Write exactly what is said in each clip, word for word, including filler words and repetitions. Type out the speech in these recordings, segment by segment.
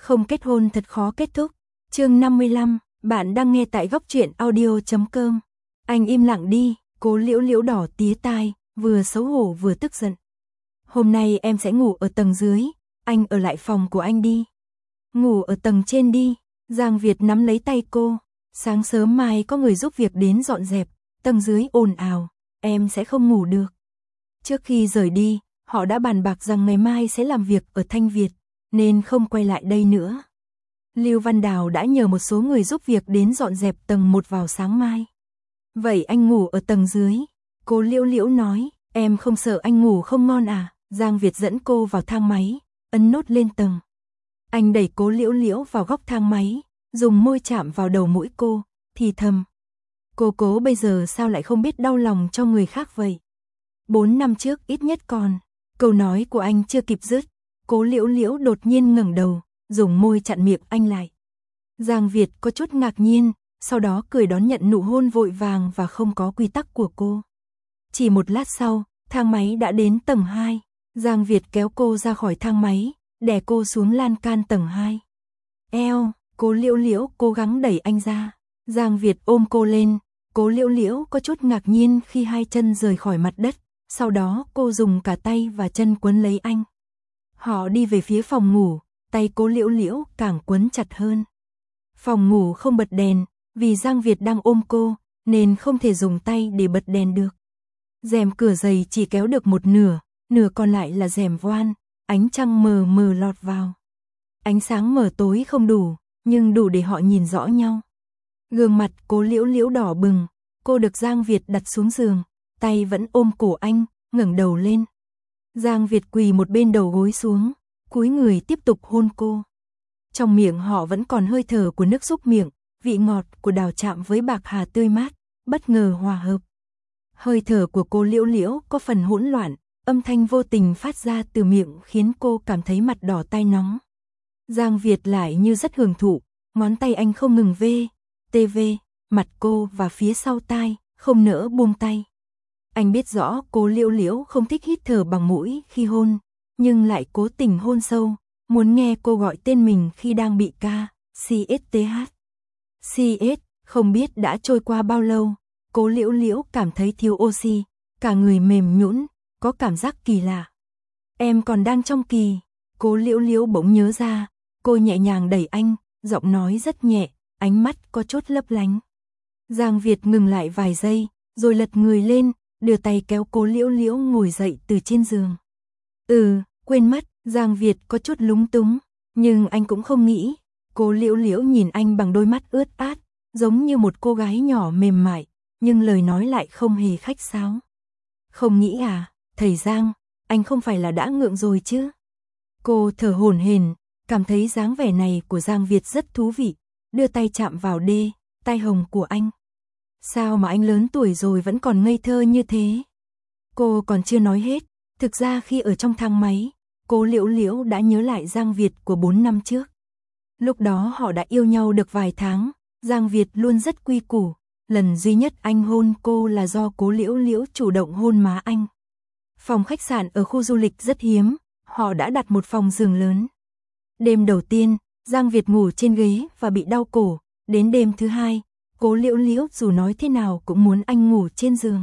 Không kết hôn thật khó kết thúc. Chương năm mươi lăm, bạn đang nghe tại góc truyện audio chấm com. Anh im lặng đi, Cố Liễu Liễu đỏ tía tai, vừa xấu hổ vừa tức giận. Hôm nay em sẽ ngủ ở tầng dưới, anh ở lại phòng của anh đi. Ngủ ở tầng trên đi, Giang Việt nắm lấy tay cô. Sáng sớm mai có người giúp việc đến dọn dẹp, tầng dưới ồn ào, em sẽ không ngủ được. Trước khi rời đi, họ đã bàn bạc rằng ngày mai sẽ làm việc ở Thanh Việt, nên không quay lại đây nữa. Lưu Văn Đào đã nhờ một số người giúp việc đến dọn dẹp tầng một vào sáng mai. Vậy anh ngủ ở tầng dưới, Cố Liễu Liễu nói, em không sợ anh ngủ không ngon à? Giang Việt dẫn cô vào thang máy, ấn nốt lên tầng. Anh đẩy Cố Liễu Liễu vào góc thang máy, dùng môi chạm vào đầu mũi cô, thì thầm. Cô Cố bây giờ sao lại không biết đau lòng cho người khác vậy? Bốn năm trước ít nhất còn. Câu nói của anh chưa kịp dứt, Cố Liễu Liễu đột nhiên ngẩng đầu, dùng môi chặn miệng anh lại. Giang Việt có chút ngạc nhiên, sau đó cười đón nhận nụ hôn vội vàng và không có quy tắc của cô. Chỉ một lát sau, thang máy đã đến tầng hai. Giang Việt kéo cô ra khỏi thang máy, đè cô xuống lan can tầng hai. Eo, Cố Liễu Liễu cố gắng đẩy anh ra. Giang Việt ôm cô lên, Cố Liễu Liễu có chút ngạc nhiên khi hai chân rời khỏi mặt đất, sau đó cô dùng cả tay và chân quấn lấy anh. Họ đi về phía phòng ngủ, tay Cố Liễu Liễu càng quấn chặt hơn. Phòng ngủ không bật đèn, vì Giang Việt đang ôm cô, nên không thể dùng tay để bật đèn được. Rèm cửa dày chỉ kéo được một nửa, nửa còn lại là rèm voan, ánh trăng mờ mờ lọt vào. Ánh sáng mờ tối không đủ, nhưng đủ để họ nhìn rõ nhau. Gương mặt Cố Liễu Liễu đỏ bừng, cô được Giang Việt đặt xuống giường, tay vẫn ôm cổ anh, ngẩng đầu lên. Giang Việt quỳ một bên đầu gối xuống, cúi người tiếp tục hôn cô. Trong miệng họ vẫn còn hơi thở của nước súc miệng, vị ngọt của đào chạm với bạc hà tươi mát, bất ngờ hòa hợp. Hơi thở của Cố Liễu Liễu có phần hỗn loạn, âm thanh vô tình phát ra từ miệng khiến cô cảm thấy mặt đỏ tai nóng. Giang Việt lại như rất hưởng thụ, ngón tay anh không ngừng vê, tê vê, mặt cô và phía sau tai, không nỡ buông tay. Anh biết rõ Cố Liễu Liễu không thích hít thở bằng mũi khi hôn, nhưng lại cố tình hôn sâu, muốn nghe cô gọi tên mình khi đang bị ca, xê ét tê hát. xê ét, không biết đã trôi qua bao lâu, Cố Liễu Liễu cảm thấy thiếu oxy, cả người mềm nhũn, có cảm giác kỳ lạ. Em còn đang trong kỳ, Cố Liễu Liễu bỗng nhớ ra, cô nhẹ nhàng đẩy anh, giọng nói rất nhẹ, ánh mắt có chút lấp lánh. Giang Việt ngừng lại vài giây, rồi lật người lên, đưa tay kéo Cố Liễu Liễu ngồi dậy từ trên giường. Ừ, quên mất, Giang Việt có chút lúng túng, nhưng anh cũng không nghĩ. Cố Liễu Liễu nhìn anh bằng đôi mắt ướt át, giống như một cô gái nhỏ mềm mại, nhưng lời nói lại không hề khách sáo. Không nghĩ à, thầy Giang, anh không phải là đã ngượng rồi chứ? Cô thở hổn hển, cảm thấy dáng vẻ này của Giang Việt rất thú vị, đưa tay chạm vào đê, tai hồng của anh. Sao mà anh lớn tuổi rồi vẫn còn ngây thơ như thế? Cô còn chưa nói hết, thực ra khi ở trong thang máy, Cố Liễu Liễu đã nhớ lại Giang Việt của bốn năm trước. Lúc đó họ đã yêu nhau được vài tháng, Giang Việt luôn rất quy củ, lần duy nhất anh hôn cô là do Cố Liễu Liễu chủ động hôn má anh. Phòng khách sạn ở khu du lịch rất hiếm, họ đã đặt một phòng giường lớn. Đêm đầu tiên, Giang Việt ngủ trên ghế và bị đau cổ, đến đêm thứ hai, Cố Liễu Liễu dù nói thế nào cũng muốn anh ngủ trên giường.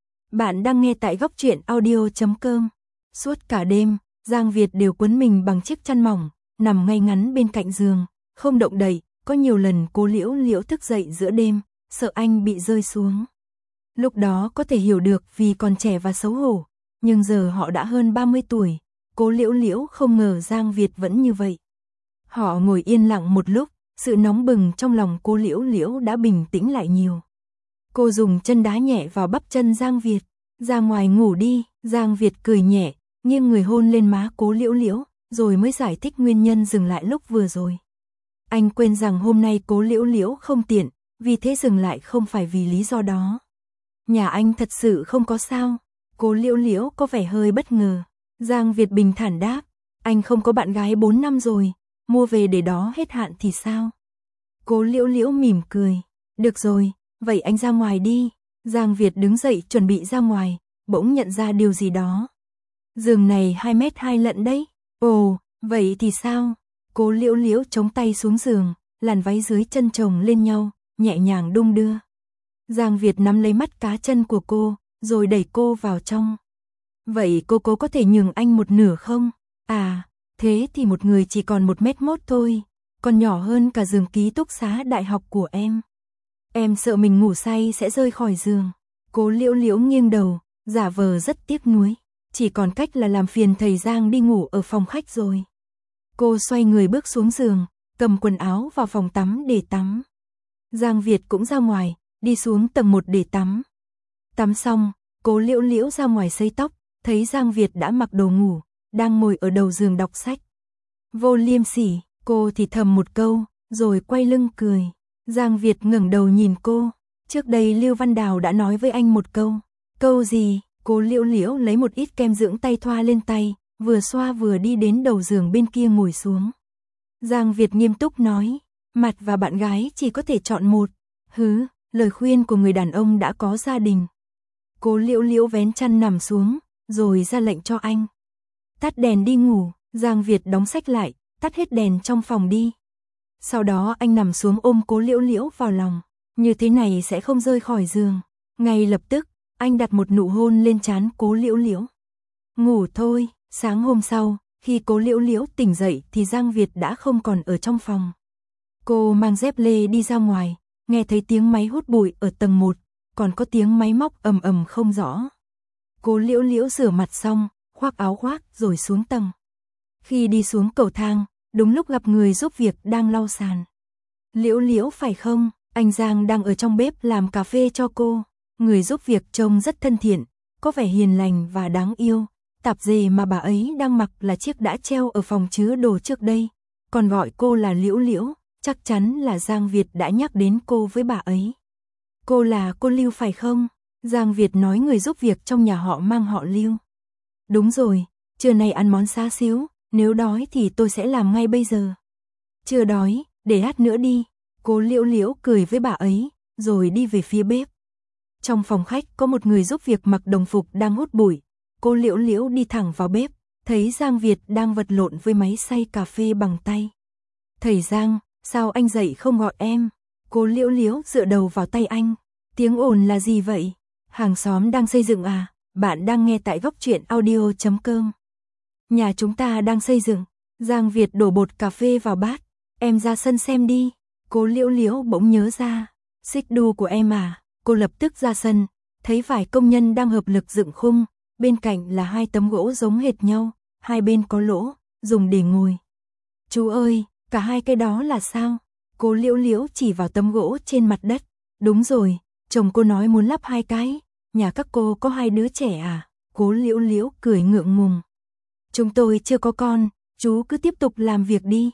Bạn đang nghe tại góc truyện audio chấm com. Suốt cả đêm, Giang Việt đều quấn mình bằng chiếc chăn mỏng, nằm ngay ngắn bên cạnh giường, không động đậy, có nhiều lần Cố Liễu Liễu thức dậy giữa đêm, sợ anh bị rơi xuống. Lúc đó có thể hiểu được vì còn trẻ và xấu hổ, nhưng giờ họ đã hơn ba mươi tuổi, Cố Liễu Liễu không ngờ Giang Việt vẫn như vậy. Họ ngồi yên lặng một lúc, sự nóng bừng trong lòng Cố Liễu Liễu đã bình tĩnh lại nhiều. Cô dùng chân đá nhẹ vào bắp chân Giang Việt, ra ngoài ngủ đi. Giang Việt cười nhẹ, nghiêng người hôn lên má Cố Liễu Liễu, rồi mới giải thích nguyên nhân dừng lại lúc vừa rồi. Anh quên rằng hôm nay Cố Liễu Liễu không tiện, vì thế dừng lại không phải vì lý do đó. Nhà anh thật sự không có sao? Cố Liễu Liễu có vẻ hơi bất ngờ. Giang Việt bình thản đáp, anh không có bạn gái bốn năm rồi, mua về để đó hết hạn thì sao? Cố Liễu Liễu mỉm cười, được rồi, vậy anh ra ngoài đi. Giang Việt đứng dậy chuẩn bị ra ngoài, bỗng nhận ra điều gì đó. Giường này hai mét hai lận đấy. Ồ, vậy thì sao? Cố Liễu Liễu chống tay xuống giường, làn váy dưới chân chồng lên nhau, nhẹ nhàng đung đưa. Giang Việt nắm lấy mắt cá chân của cô, rồi đẩy cô vào trong. Vậy cô cố có thể nhường anh một nửa không? À, thế thì một người chỉ còn một mét mốt thôi, còn nhỏ hơn cả giường ký túc xá đại học của em. Em sợ mình ngủ say sẽ rơi khỏi giường. Cố Liễu Liễu nghiêng đầu, giả vờ rất tiếc nuối. Chỉ còn cách là làm phiền thầy Giang đi ngủ ở phòng khách rồi. Cô xoay người bước xuống giường, cầm quần áo vào phòng tắm để tắm. Giang Việt cũng ra ngoài, đi xuống tầng một để tắm. Tắm xong, Cố Liễu Liễu ra ngoài sấy tóc, thấy Giang Việt đã mặc đồ ngủ, đang ngồi ở đầu giường đọc sách. Vô liêm sỉ, cô thì thầm một câu, rồi quay lưng cười. Giang Việt ngẩng đầu nhìn cô. Trước đây Lưu Văn Đào đã nói với anh một câu. Câu gì? Cố Liễu Liễu lấy một ít kem dưỡng tay thoa lên tay, vừa xoa vừa đi đến đầu giường bên kia ngồi xuống. Giang Việt nghiêm túc nói, mặt và bạn gái chỉ có thể chọn một. Hứ, lời khuyên của người đàn ông đã có gia đình. Cố Liễu Liễu vén chăn nằm xuống, rồi ra lệnh cho anh. Tắt đèn đi ngủ. Giang Việt đóng sách lại, tắt hết đèn trong phòng đi. Sau đó anh nằm xuống ôm Cố Liễu Liễu vào lòng. Như thế này sẽ không rơi khỏi giường. Ngay lập tức, anh đặt một nụ hôn lên trán Cố Liễu Liễu. Ngủ thôi. Sáng hôm sau, khi Cố Liễu Liễu tỉnh dậy thì Giang Việt đã không còn ở trong phòng. Cô mang dép lê đi ra ngoài, nghe thấy tiếng máy hút bụi ở tầng một, còn có tiếng máy móc ầm ầm không rõ. Cố Liễu Liễu rửa mặt xong, khoác áo khoác rồi xuống tầng. Khi đi xuống cầu thang, đúng lúc gặp người giúp việc đang lau sàn. Liễu Liễu phải không? Anh Giang đang ở trong bếp làm cà phê cho cô. Người giúp việc trông rất thân thiện, có vẻ hiền lành và đáng yêu. Tạp dề mà bà ấy đang mặc là chiếc đã treo ở phòng chứa đồ trước đây. Còn gọi cô là Liễu Liễu, chắc chắn là Giang Việt đã nhắc đến cô với bà ấy. Cô là cô Lưu phải không? Giang Việt nói người giúp việc trong nhà họ mang họ Lưu. Đúng rồi, trưa nay ăn món xá xíu, nếu đói thì tôi sẽ làm ngay bây giờ. Chưa đói, để lát nữa đi. Cố Liễu Liễu cười với bà ấy, rồi đi về phía bếp. Trong phòng khách có một người giúp việc mặc đồng phục đang hút bụi. Cố Liễu Liễu đi thẳng vào bếp, thấy Giang Việt đang vật lộn với máy xay cà phê bằng tay. Thầy Giang, sao anh dậy không gọi em? Cố Liễu Liễu dựa đầu vào tay anh. Tiếng ồn là gì vậy? Hàng xóm đang xây dựng à? Bạn đang nghe tại góc truyện audio chấm com. Nhà chúng ta đang xây dựng. Giang Việt đổ bột cà phê vào bát. Em ra sân xem đi. Cố Liễu Liễu bỗng nhớ ra. Xích đu của em à? Cô lập tức ra sân, thấy vài công nhân đang hợp lực dựng khung. Bên cạnh là hai tấm gỗ giống hệt nhau, hai bên có lỗ, dùng để ngồi. Chú ơi, cả hai cái đó là sao? Cố Liễu Liễu chỉ vào tấm gỗ trên mặt đất. Đúng rồi, chồng cô nói muốn lắp hai cái. Nhà các cô có hai đứa trẻ à? Cố Liễu Liễu cười ngượng ngùng. Chúng tôi chưa có con, chú cứ tiếp tục làm việc đi.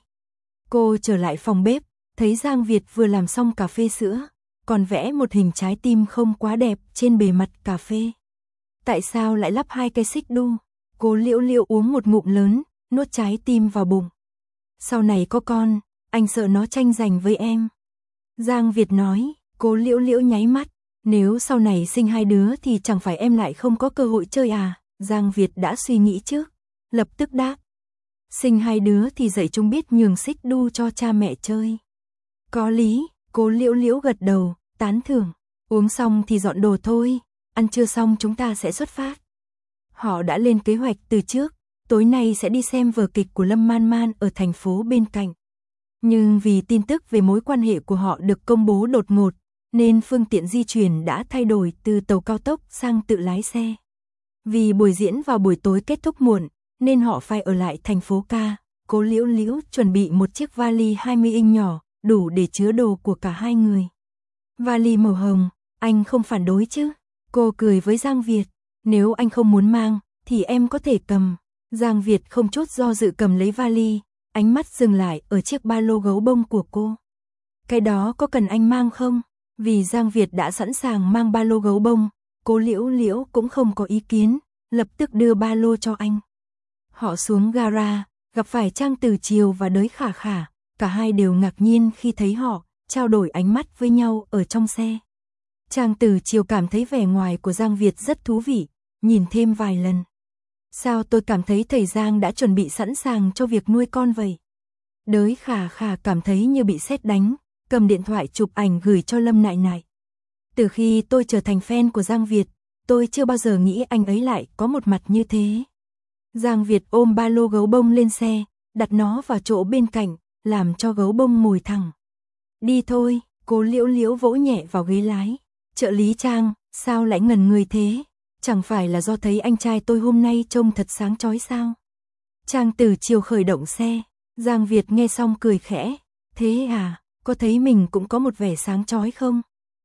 Cô trở lại phòng bếp, thấy Giang Việt vừa làm xong cà phê sữa, còn vẽ một hình trái tim không quá đẹp trên bề mặt cà phê. Tại sao lại lắp hai cái xích đu? Cố Liễu Liễu uống một ngụm lớn, nuốt trái tim vào bụng. Sau này có con, anh sợ nó tranh giành với em. Giang Việt nói. Cố Liễu Liễu nháy mắt. Nếu sau này sinh hai đứa thì chẳng phải em lại không có cơ hội chơi à? Giang Việt đã suy nghĩ trước, lập tức đáp. Sinh hai đứa thì dạy chúng biết nhường xích đu cho cha mẹ chơi. Có lý. Cố Liễu Liễu gật đầu, tán thưởng. Uống xong thì dọn đồ thôi, ăn trưa xong chúng ta sẽ xuất phát. Họ đã lên kế hoạch từ trước, tối nay sẽ đi xem vở kịch của Lâm Man Man ở thành phố bên cạnh. Nhưng vì tin tức về mối quan hệ của họ được công bố đột ngột, nên phương tiện di chuyển đã thay đổi từ tàu cao tốc sang tự lái xe. Vì buổi diễn vào buổi tối kết thúc muộn, nên họ phải ở lại thành phố ca. Cố Liễu Liễu chuẩn bị một chiếc vali hai mươi inch nhỏ, đủ để chứa đồ của cả hai người. Vali màu hồng, anh không phản đối chứ? Cô cười với Giang Việt. Nếu anh không muốn mang, thì em có thể cầm. Giang Việt không chút do dự cầm lấy vali, ánh mắt dừng lại ở chiếc ba lô gấu bông của cô. Cái đó có cần anh mang không? Vì Giang Việt đã sẵn sàng mang ba lô gấu bông, Cố Liễu Liễu cũng không có ý kiến, lập tức đưa ba lô cho anh. Họ xuống gara, gặp phải Trang Tử Triều và Đới Khả Khả, cả hai đều ngạc nhiên khi thấy họ, trao đổi ánh mắt với nhau ở trong xe. Trang Tử Triều cảm thấy vẻ ngoài của Giang Việt rất thú vị, nhìn thêm vài lần. Sao tôi cảm thấy thầy Giang đã chuẩn bị sẵn sàng cho việc nuôi con vậy? Đới Khả Khả cảm thấy như bị sét đánh, cầm điện thoại chụp ảnh gửi cho Lâm Nại Nại. Từ khi tôi trở thành fan của Giang Việt, tôi chưa bao giờ nghĩ anh ấy lại có một mặt như thế. Giang Việt ôm ba lô gấu bông lên xe, đặt nó vào chỗ bên cạnh, làm cho gấu bông ngồi thẳng. Đi thôi, Cố Liễu Liễu vỗ nhẹ vào ghế lái. Trợ lý Trang, sao lại ngẩn người thế? Chẳng phải là do thấy anh trai tôi hôm nay trông thật sáng chói sao? Trang Tử Chiều khởi động xe, Giang Việt nghe xong cười khẽ. Thế à, có thấy mình cũng có một vẻ sáng chói không?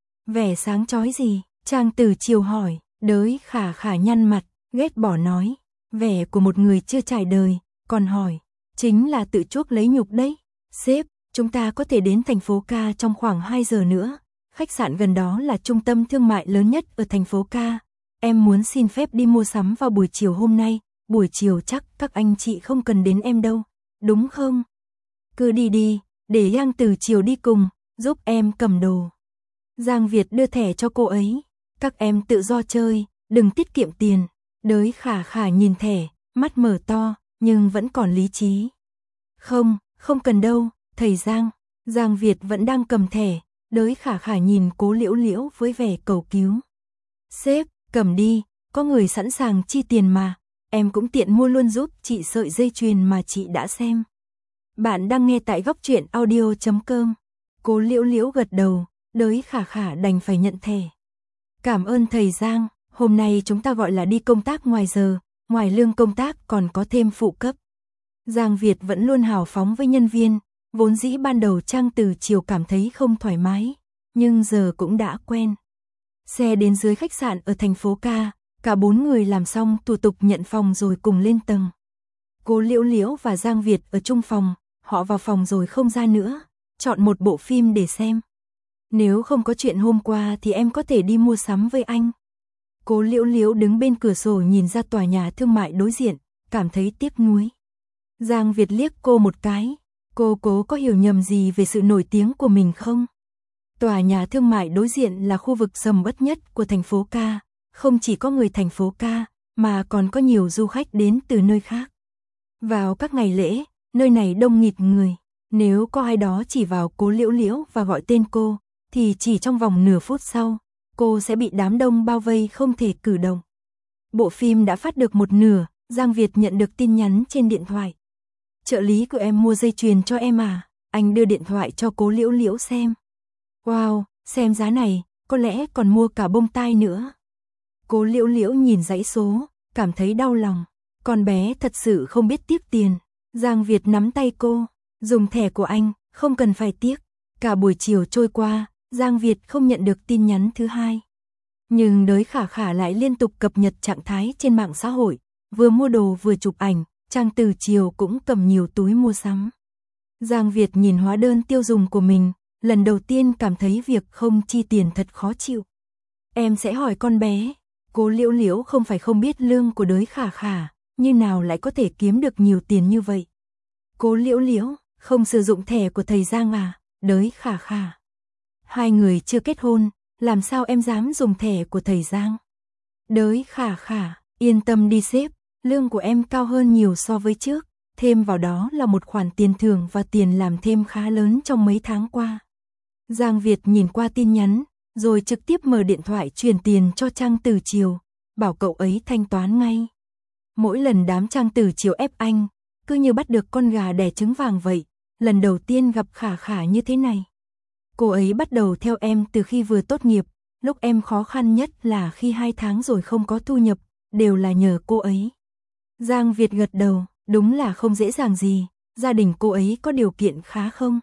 Vẻ sáng chói gì? Trang Tử Chiều hỏi. Đới Khả Khả nhăn mặt, ghét bỏ nói. Vẻ của một người chưa trải đời, còn hỏi. Chính là tự chuốc lấy nhục đấy. Sếp, chúng ta có thể đến thành phố Ca trong khoảng hai giờ nữa. Khách sạn gần đó là trung tâm thương mại lớn nhất ở thành phố Ca. Em muốn xin phép đi mua sắm vào buổi chiều hôm nay. Buổi chiều chắc các anh chị không cần đến em đâu, đúng không? Cứ đi đi, để Giang Tử Chiều đi cùng, giúp em cầm đồ. Giang Việt đưa thẻ cho cô ấy. Các em tự do chơi, đừng tiết kiệm tiền. Đới Khả Khả nhìn thẻ, mắt mở to, nhưng vẫn còn lý trí. Không, không cần đâu, thầy Giang. Giang Việt vẫn đang cầm thẻ. Đới Khả Khả nhìn Cố Liễu Liễu với vẻ cầu cứu. Sếp, cầm đi, có người sẵn sàng chi tiền mà. Em cũng tiện mua luôn giúp chị sợi dây chuyền mà chị đã xem. Bạn đang nghe tại góc truyện audio chấm com. Cố Liễu Liễu gật đầu, Đới Khả Khả đành phải nhận thẻ. Cảm ơn thầy Giang, hôm nay chúng ta gọi là đi công tác ngoài giờ, ngoài lương công tác còn có thêm phụ cấp. Giang Việt vẫn luôn hào phóng với nhân viên, vốn dĩ ban đầu Trang Tử Chiều cảm thấy không thoải mái, nhưng giờ cũng đã quen. Xe đến dưới khách sạn ở thành phố Ca, cả bốn người làm xong thủ tục nhận phòng rồi cùng lên tầng. Cố Liễu Liễu và Giang Việt ở chung phòng, họ vào phòng rồi không ra nữa, chọn một bộ phim để xem. Nếu không có chuyện hôm qua thì em có thể đi mua sắm với anh. Cố Liễu Liễu đứng bên cửa sổ nhìn ra tòa nhà thương mại đối diện, cảm thấy tiếc nuối. Giang Việt liếc cô một cái, cô Cố có hiểu nhầm gì về sự nổi tiếng của mình không? Tòa nhà thương mại đối diện là khu vực sầm uất nhất của thành phố Ca, không chỉ có người thành phố Ca, mà còn có nhiều du khách đến từ nơi khác. Vào các ngày lễ, nơi này đông nghịt người, nếu có ai đó chỉ vào Cố Liễu Liễu và gọi tên cô, thì chỉ trong vòng nửa phút sau, cô sẽ bị đám đông bao vây không thể cử động. Bộ phim đã phát được một nửa, Giang Việt nhận được tin nhắn trên điện thoại. Trợ lý của em mua dây chuyền cho em à? Anh đưa điện thoại cho Cố Liễu Liễu xem. Wow, xem giá này, có lẽ còn mua cả bông tai nữa. Cố Liễu Liễu nhìn dãy số, cảm thấy đau lòng. Con bé thật sự không biết tiếc tiền. Giang Việt nắm tay cô, dùng thẻ của anh, không cần phải tiếc. Cả buổi chiều trôi qua, Giang Việt không nhận được tin nhắn thứ hai. Nhưng Đới Khả Khả lại liên tục cập nhật trạng thái trên mạng xã hội, vừa mua đồ vừa chụp ảnh, Trang Tử Chiều cũng cầm nhiều túi mua sắm. Giang Việt nhìn hóa đơn tiêu dùng của mình, lần đầu tiên cảm thấy việc không chi tiền thật khó chịu. Em sẽ hỏi con bé. Cố Liễu Liễu không phải không biết lương của Đới Khả Khả, như nào lại có thể kiếm được nhiều tiền như vậy. Cố Liễu Liễu, không sử dụng thẻ của thầy Giang à? Đới Khả Khả. Hai người chưa kết hôn, làm sao em dám dùng thẻ của thầy Giang? Đới Khả Khả, yên tâm đi sếp, lương của em cao hơn nhiều so với trước, thêm vào đó là một khoản tiền thưởng và tiền làm thêm khá lớn trong mấy tháng qua. Giang Việt nhìn qua tin nhắn, rồi trực tiếp mở điện thoại truyền tiền cho Trang Tử Chiều, bảo cậu ấy thanh toán ngay. Mỗi lần đám Trang Tử Chiều ép anh, cứ như bắt được con gà đẻ trứng vàng vậy, lần đầu tiên gặp Khả Khả như thế này. Cô ấy bắt đầu theo em từ khi vừa tốt nghiệp, lúc em khó khăn nhất là khi hai tháng rồi không có thu nhập, đều là nhờ cô ấy. Giang Việt gật đầu, đúng là không dễ dàng gì, gia đình cô ấy có điều kiện khá không?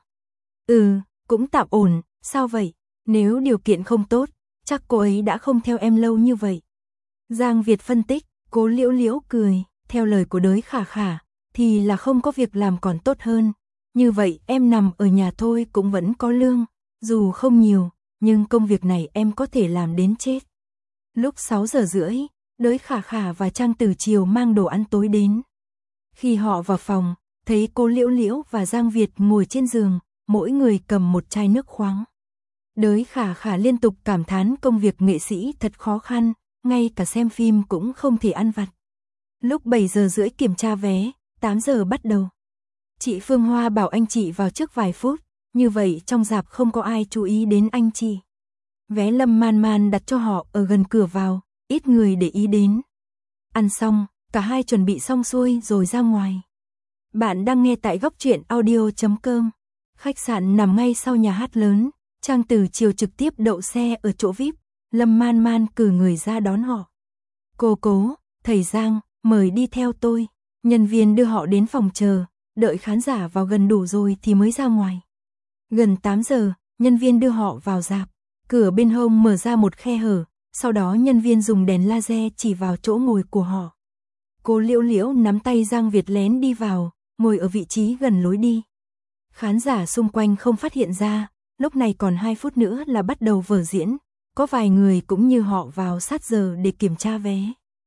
Ừ, cũng tạm ổn, sao vậy? Nếu điều kiện không tốt, chắc cô ấy đã không theo em lâu như vậy. Giang Việt phân tích, Cố Liễu Liễu cười, theo lời của Đới Khả Khả, thì là không có việc làm còn tốt hơn. Như vậy em nằm ở nhà thôi cũng vẫn có lương, dù không nhiều, nhưng công việc này em có thể làm đến chết. Lúc sáu giờ rưỡi, Đới Khả Khả và Trang Tử Chiều mang đồ ăn tối đến. Khi họ vào phòng, thấy Cố Liễu Liễu và Giang Việt ngồi trên giường, mỗi người cầm một chai nước khoáng. Đới Khả Khả liên tục cảm thán công việc nghệ sĩ thật khó khăn, ngay cả xem phim cũng không thể ăn vặt. Lúc bảy giờ rưỡi kiểm tra vé, tám giờ bắt đầu. Chị Phương Hoa bảo anh chị vào trước vài phút, như vậy trong rạp không có ai chú ý đến anh chị. Vé Lâm Man Man đặt cho họ ở gần cửa vào, ít người để ý đến. Ăn xong, cả hai chuẩn bị xong xuôi rồi ra ngoài. Bạn đang nghe tại góc truyện audio chấm com. Khách sạn nằm ngay sau nhà hát lớn, Trang từ chiều trực tiếp đậu xe ở chỗ vi ai pi, Lâm Man Man cử người ra đón họ. Cô Cố, thầy Giang, mời đi theo tôi. Nhân viên đưa họ đến phòng chờ, đợi khán giả vào gần đủ rồi thì mới ra ngoài. Gần tám giờ, nhân viên đưa họ vào rạp. Cửa bên hông mở ra một khe hở, sau đó nhân viên dùng đèn laser chỉ vào chỗ ngồi của họ. Cô Liễu Liễu nắm tay Giang Việt lén đi vào, ngồi ở vị trí gần lối đi. Khán giả xung quanh không phát hiện ra, lúc này còn hai phút nữa là bắt đầu vở diễn, có vài người cũng như họ vào sát giờ để kiểm tra vé.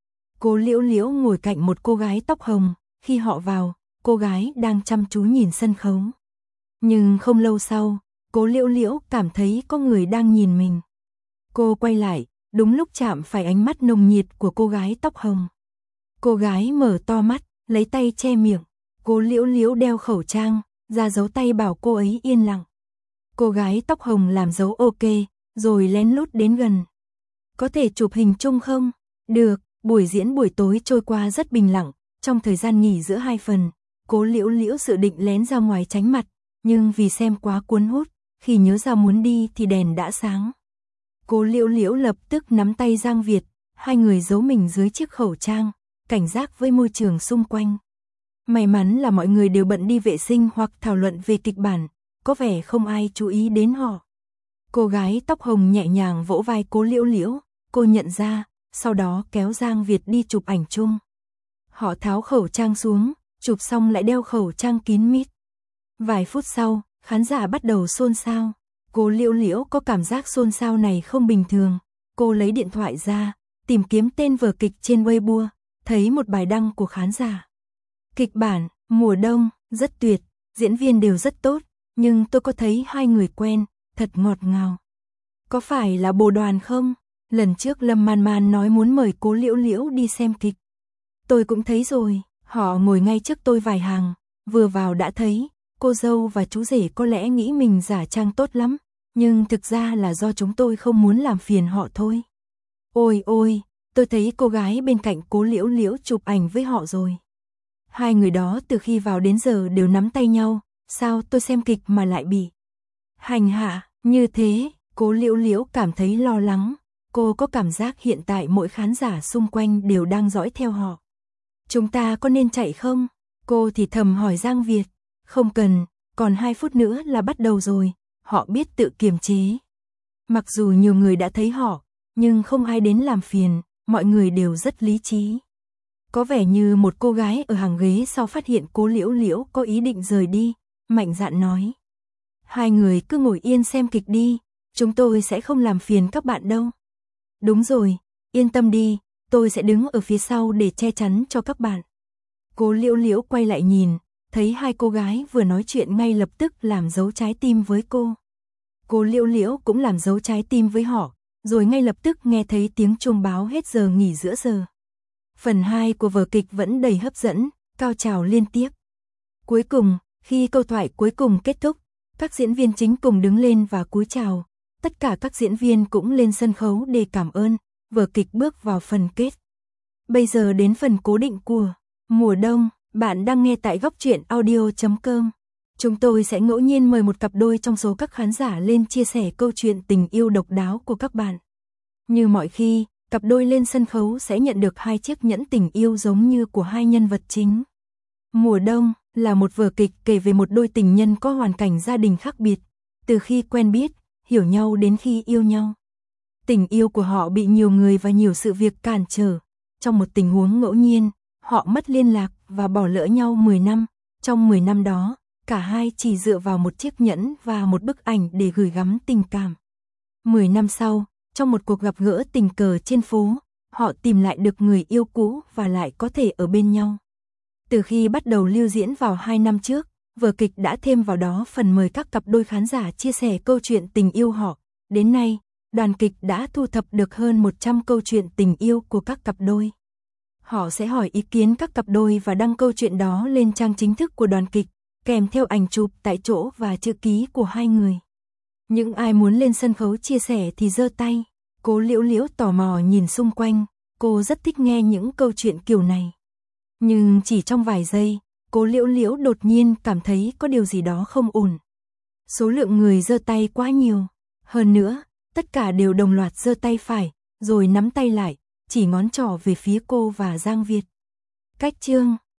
Cô Liễu Liễu ngồi cạnh một cô gái tóc hồng, khi họ vào, cô gái đang chăm chú nhìn sân khấu. Nhưng không lâu sau, cô Liễu Liễu cảm thấy có người đang nhìn mình. Cô quay lại, đúng lúc chạm phải ánh mắt nồng nhiệt của cô gái tóc hồng. Cô gái mở to mắt, lấy tay che miệng. Cô Liễu Liễu đeo khẩu trang, ra dấu tay bảo cô ấy yên lặng. Cô gái tóc hồng làm dấu ok, rồi lén lút đến gần. Có thể chụp hình chung không? Được, buổi diễn buổi tối trôi qua rất bình lặng. Trong thời gian nghỉ giữa hai phần, cô Liễu Liễu dự định lén ra ngoài tránh mặt, nhưng vì xem quá cuốn hút, khi nhớ ra muốn đi thì đèn đã sáng. Cô Liễu Liễu lập tức nắm tay Giang Việt, hai người giấu mình dưới chiếc khẩu trang, cảnh giác với môi trường xung quanh. May mắn là mọi người đều bận đi vệ sinh hoặc thảo luận về kịch bản, có vẻ không ai chú ý đến họ. Cô gái tóc hồng nhẹ nhàng vỗ vai cô Liễu Liễu, cô nhận ra, sau đó kéo Giang Việt đi chụp ảnh chung. Họ tháo khẩu trang xuống, chụp xong lại đeo khẩu trang kín mít. Vài phút sau, khán giả bắt đầu xôn xao. Cô Liễu Liễu có cảm giác xôn xao này không bình thường. Cô lấy điện thoại ra, tìm kiếm tên vở kịch trên Weibo, thấy một bài đăng của khán giả. Kịch bản, mùa đông, rất tuyệt, diễn viên đều rất tốt, nhưng tôi có thấy hai người quen, thật ngọt ngào. Có phải là Bồ Đoàn không? Lần trước Lâm Man Man nói muốn mời cô Liễu Liễu đi xem kịch. Tôi cũng thấy rồi, họ ngồi ngay trước tôi vài hàng, vừa vào đã thấy, cô dâu và chú rể có lẽ nghĩ mình giả trang tốt lắm, nhưng thực ra là do chúng tôi không muốn làm phiền họ thôi. Ôi ôi, tôi thấy cô gái bên cạnh cô Liễu Liễu chụp ảnh với họ rồi. Hai người đó từ khi vào đến giờ đều nắm tay nhau, sao tôi xem kịch mà lại bị hành hạ như thế? Cô Liễu Liễu cảm thấy lo lắng, cô có cảm giác hiện tại mỗi khán giả xung quanh đều đang dõi theo họ. Chúng ta có nên chạy không? Cô thì thầm hỏi Giang Việt. Không cần, còn hai phút nữa là bắt đầu rồi, họ biết tự kiềm chế. Mặc dù nhiều người đã thấy họ, nhưng không ai đến làm phiền, mọi người đều rất lý trí. Có vẻ như một cô gái ở hàng ghế sau phát hiện cô Liễu Liễu có ý định rời đi, mạnh dạn nói. Hai người cứ ngồi yên xem kịch đi, chúng tôi sẽ không làm phiền các bạn đâu. Đúng rồi, yên tâm đi, tôi sẽ đứng ở phía sau để che chắn cho các bạn. Cô Liễu Liễu quay lại nhìn, thấy hai cô gái vừa nói chuyện ngay lập tức làm dấu trái tim với cô. Cô Liễu Liễu cũng làm dấu trái tim với họ, rồi ngay lập tức nghe thấy tiếng chuông báo hết giờ nghỉ giữa giờ. Phần hai của vở kịch vẫn đầy hấp dẫn, cao trào liên tiếp. Cuối cùng, khi câu thoại cuối cùng kết thúc, các diễn viên chính cùng đứng lên và cúi chào. Tất cả các diễn viên cũng lên sân khấu để cảm ơn, vở kịch bước vào phần kết. Bây giờ đến phần cố định của mùa đông, bạn đang nghe tại góc truyện audio chấm com. Chúng tôi sẽ ngẫu nhiên mời một cặp đôi trong số các khán giả lên chia sẻ câu chuyện tình yêu độc đáo của các bạn. Như mọi khi, cặp đôi lên sân khấu sẽ nhận được hai chiếc nhẫn tình yêu giống như của hai nhân vật chính. Mùa đông là một vở kịch kể về một đôi tình nhân có hoàn cảnh gia đình khác biệt, từ khi quen biết, hiểu nhau đến khi yêu nhau. Tình yêu của họ bị nhiều người và nhiều sự việc cản trở. Trong một tình huống ngẫu nhiên, họ mất liên lạc và bỏ lỡ nhau mười năm. Trong mười năm đó, cả hai chỉ dựa vào một chiếc nhẫn và một bức ảnh để gửi gắm tình cảm. mười năm sau, trong một cuộc gặp gỡ tình cờ trên phố, họ tìm lại được người yêu cũ và lại có thể ở bên nhau. Từ khi bắt đầu lưu diễn vào hai năm trước, vở kịch đã thêm vào đó phần mời các cặp đôi khán giả chia sẻ câu chuyện tình yêu họ. Đến nay, đoàn kịch đã thu thập được hơn một trăm câu chuyện tình yêu của các cặp đôi. Họ sẽ hỏi ý kiến các cặp đôi và đăng câu chuyện đó lên trang chính thức của đoàn kịch, kèm kèm theo ảnh chụp tại chỗ và chữ ký của hai người. Những ai muốn lên sân khấu chia sẻ thì giơ tay. Cố Liễu Liễu tò mò nhìn xung quanh, cô rất thích nghe những câu chuyện kiểu này. Nhưng chỉ trong vài giây, Cố Liễu Liễu đột nhiên cảm thấy có điều gì đó không ổn. Số lượng người giơ tay quá nhiều. Hơn nữa, tất cả đều đồng loạt giơ tay phải, rồi nắm tay lại, chỉ ngón trỏ về phía cô và Giang Việt. Cách chương